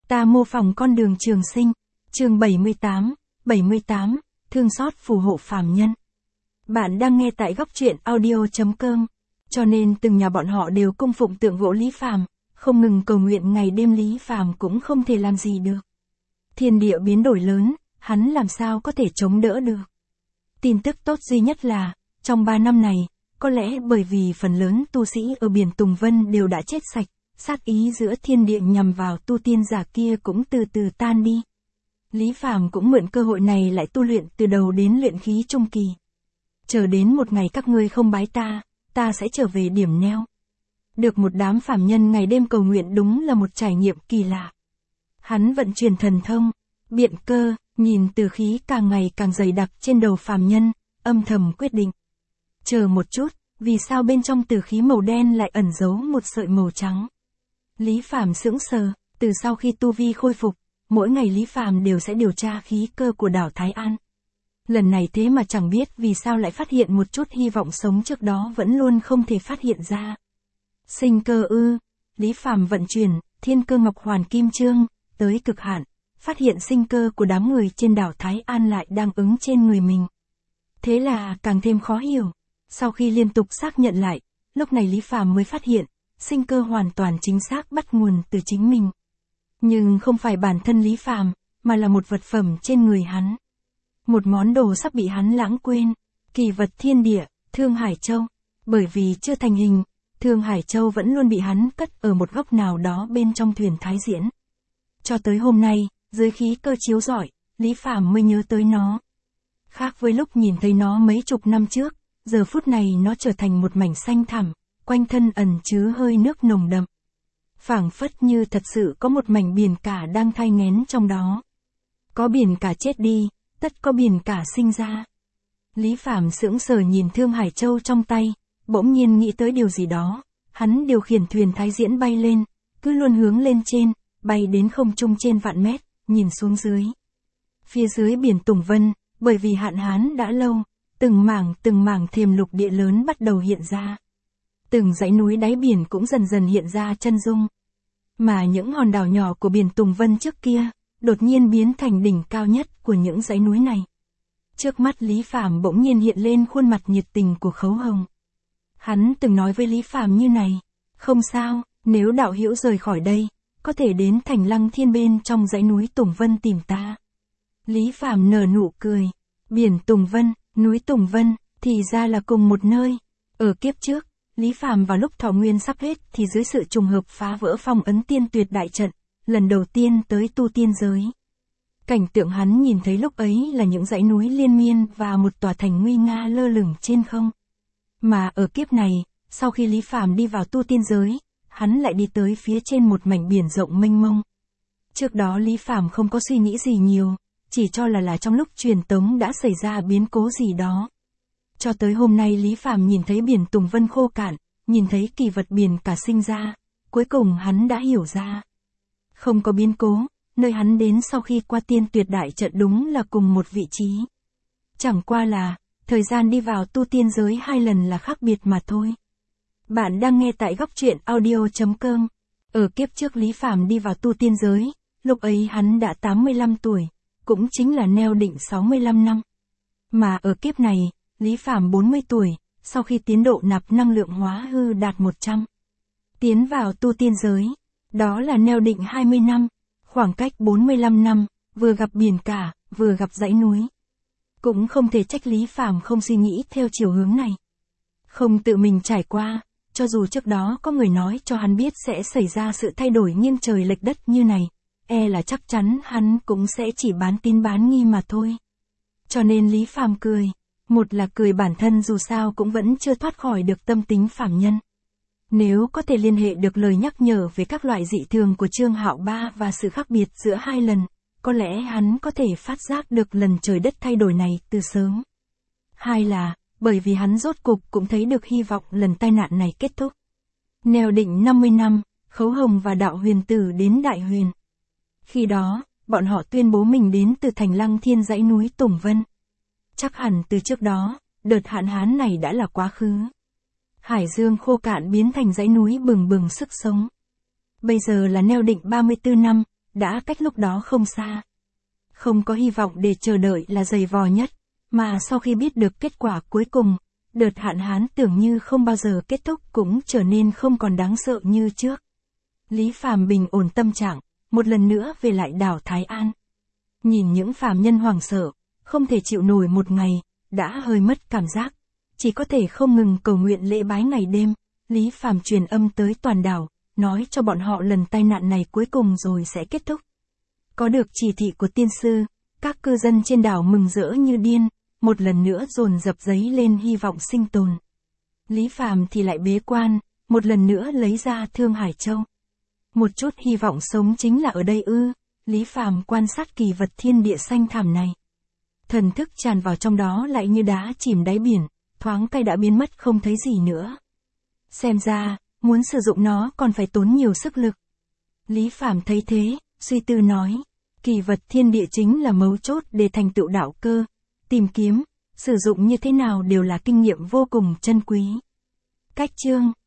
Ta mô phỏng con đường trường sinh, chương 78, thương xót phù hộ phàm nhân. Bạn đang nghe tại góc truyện audio.com, cho nên từng nhà bọn họ đều cung phụng tượng gỗ Lý Phàm, không ngừng cầu nguyện ngày đêm Lý Phàm cũng không thể làm gì được. Thiên địa biến đổi lớn, hắn làm sao có thể chống đỡ được. Tin tức tốt duy nhất là, trong 3 năm này, có lẽ bởi vì phần lớn tu sĩ ở biển Tùng Vân đều đã chết sạch, sát ý giữa thiên địa nhằm vào tu tiên giả kia cũng từ từ tan đi. Lý Phàm cũng mượn cơ hội này lại tu luyện từ đầu đến luyện khí trung kỳ. Chờ đến một ngày các ngươi không bái ta sẽ trở về điểm neo. Được một đám phàm nhân ngày đêm cầu nguyện đúng là một trải nghiệm kỳ lạ. Hắn vận chuyển thần thông, biện cơ, nhìn từ khí càng ngày càng dày đặc trên đầu phàm nhân, âm thầm quyết định. Chờ một chút, vì sao bên trong từ khí màu đen lại ẩn giấu một sợi màu trắng? Lý Phàm sững sờ, từ sau khi tu vi khôi phục, mỗi ngày Lý Phàm đều sẽ điều tra khí cơ của đảo Thái An. Lần này thế mà chẳng biết vì sao lại phát hiện một chút hy vọng sống trước đó vẫn luôn không thể phát hiện ra. Sinh cơ ư? Lý Phàm vận chuyển Thiên Cơ Ngọc Hoàn Kim Chương tới cực hạn, phát hiện sinh cơ của đám người trên đảo Thái An lại đang ứng trên người mình. Thế là càng thêm khó hiểu. Sau khi liên tục xác nhận lại, lúc này Lý Phàm mới phát hiện, sinh cơ hoàn toàn chính xác bắt nguồn từ chính mình. Nhưng không phải bản thân Lý Phàm, mà là một vật phẩm trên người hắn. Một món đồ sắp bị hắn lãng quên, kỳ vật thiên địa, Thương Hải Châu. Bởi vì chưa thành hình, Thương Hải Châu vẫn luôn bị hắn cất ở một góc nào đó bên trong thuyền Thái Diễn. Cho tới hôm nay, dưới khí cơ chiếu rọi, Lý Phàm mới nhớ tới nó. Khác với lúc nhìn thấy nó mấy chục năm trước, giờ phút này nó trở thành một mảnh xanh thẳm, quanh thân ẩn chứa hơi nước nồng đậm. Phảng phất như thật sự có một mảnh biển cả đang thai nghén trong đó. Có biển cả chết đi, tất có biển cả sinh ra. Lý Phàm sững sờ nhìn Thương Hải Châu trong tay, bỗng nhiên nghĩ tới điều gì đó. Hắn điều khiển thuyền Thái Diễn bay lên, cứ luôn hướng lên trên, bay đến không trung trên vạn mét, nhìn xuống dưới. Phía dưới biển Tùng Vân, bởi vì hạn hán đã lâu, từng mảng thềm lục địa lớn bắt đầu hiện ra. Từng dãy núi đáy biển cũng dần dần hiện ra chân dung. Mà những hòn đảo nhỏ của biển Tùng Vân trước kia, đột nhiên biến thành đỉnh cao nhất của những dãy núi này. Trước mắt Lý Phàm bỗng nhiên hiện lên khuôn mặt nhiệt tình của Khấu Hồng. Hắn từng nói với Lý Phàm như này, không sao, nếu đạo hữu rời khỏi đây, có thể đến Thành Lăng Thiên bên trong dãy núi Tùng Vân tìm ta. Lý Phàm nở nụ cười, biển Tùng Vân, núi Tùng Vân, thì ra là cùng một nơi. Ở kiếp trước, Lý Phàm vào lúc thọ nguyên sắp hết thì dưới sự trùng hợp phá vỡ phong ấn tiên tuyệt đại trận, lần đầu tiên tới tu tiên giới. Cảnh tượng hắn nhìn thấy lúc ấy là những dãy núi liên miên và một tòa thành nguy nga lơ lửng trên không. Mà ở kiếp này, sau khi Lý Phàm đi vào tu tiên giới, hắn lại đi tới phía trên một mảnh biển rộng mênh mông. Trước đó Lý Phàm không có suy nghĩ gì nhiều, chỉ cho là trong lúc truyền tống đã xảy ra biến cố gì đó. Cho tới hôm nay Lý Phàm nhìn thấy biển Tùng Vân khô cạn, nhìn thấy kỳ vật biển cả sinh ra, cuối cùng hắn đã hiểu ra. Không có biến cố, nơi hắn đến sau khi qua tiên tuyệt đại trận đúng là cùng một vị trí. Chẳng qua là, thời gian đi vào tu tiên giới 2 lần là khác biệt mà thôi. Bạn đang nghe tại góc truyện audio.com. Ở kiếp trước Lý Phàm đi vào tu tiên giới, lúc ấy hắn đã 85 tuổi, cũng chính là neo định 65 năm. Mà ở kiếp này, Lý Phàm 40 tuổi, sau khi tiến độ nạp năng lượng hóa hư đạt 100. Tiến vào tu tiên giới, đó là neo định 20 năm, khoảng cách 45 năm, vừa gặp biển cả, vừa gặp dãy núi. Cũng không thể trách Lý Phàm không suy nghĩ theo chiều hướng này. Không tự mình trải qua, cho dù trước đó có người nói cho hắn biết sẽ xảy ra sự thay đổi nghiêng trời lệch đất như này, là chắc chắn hắn cũng sẽ chỉ bán tín bán nghi mà thôi. Cho nên Lý Phàm cười. Một là cười bản thân dù sao cũng vẫn chưa thoát khỏi được tâm tính phàm nhân. Nếu có thể liên hệ được lời nhắc nhở về các loại dị thường của Trương Hạo Ba và sự khác biệt giữa 2 lần, có lẽ hắn có thể phát giác được lần trời đất thay đổi này từ sớm. 2 là, bởi vì hắn rốt cục cũng thấy được hy vọng lần tai nạn này kết thúc. Neo định 50 năm, Khấu Hồng và Đạo Huyền Tử đến Đại Huyền. Khi đó, bọn họ tuyên bố mình đến từ Thành Lăng Thiên dãy núi Tùng Vân. Chắc hẳn từ trước đó, đợt hạn hán này đã là quá khứ. Hải dương khô cạn biến thành dãy núi bừng bừng sức sống. Bây giờ là neo định 34 năm, đã cách lúc đó không xa. Không có hy vọng để chờ đợi là dày vò nhất, mà sau khi biết được kết quả cuối cùng, đợt hạn hán tưởng như không bao giờ kết thúc cũng trở nên không còn đáng sợ như trước. Lý Phàm bình ổn tâm trạng, một lần nữa về lại đảo Thái An. Nhìn những phàm nhân hoảng sợ, không thể chịu nổi một ngày, đã hơi mất cảm giác, chỉ có thể không ngừng cầu nguyện lễ bái ngày đêm. Lý Phàm truyền âm tới toàn đảo, nói cho bọn họ lần tai nạn này cuối cùng rồi sẽ kết thúc. Có được chỉ thị của tiên sư, các cư dân trên đảo mừng rỡ như điên, một lần nữa dồn dập dấy lên hy vọng sinh tồn. Lý Phàm thì lại bế quan, một lần nữa lấy ra Thương Hải Châu. Một chút hy vọng sống chính là ở đây ư? Lý Phàm quan sát kỳ vật thiên địa xanh thẳm này. Thần thức tràn vào trong đó lại như đá chìm đáy biển, thoáng cái đã biến mất không thấy gì nữa. Xem ra, muốn sử dụng nó còn phải tốn nhiều sức lực. Lý Phàm thấy thế, suy tư nói, kỳ vật thiên địa chính là mấu chốt để thành tựu đạo cơ, tìm kiếm, sử dụng như thế nào đều là kinh nghiệm vô cùng chân quý. Cách chương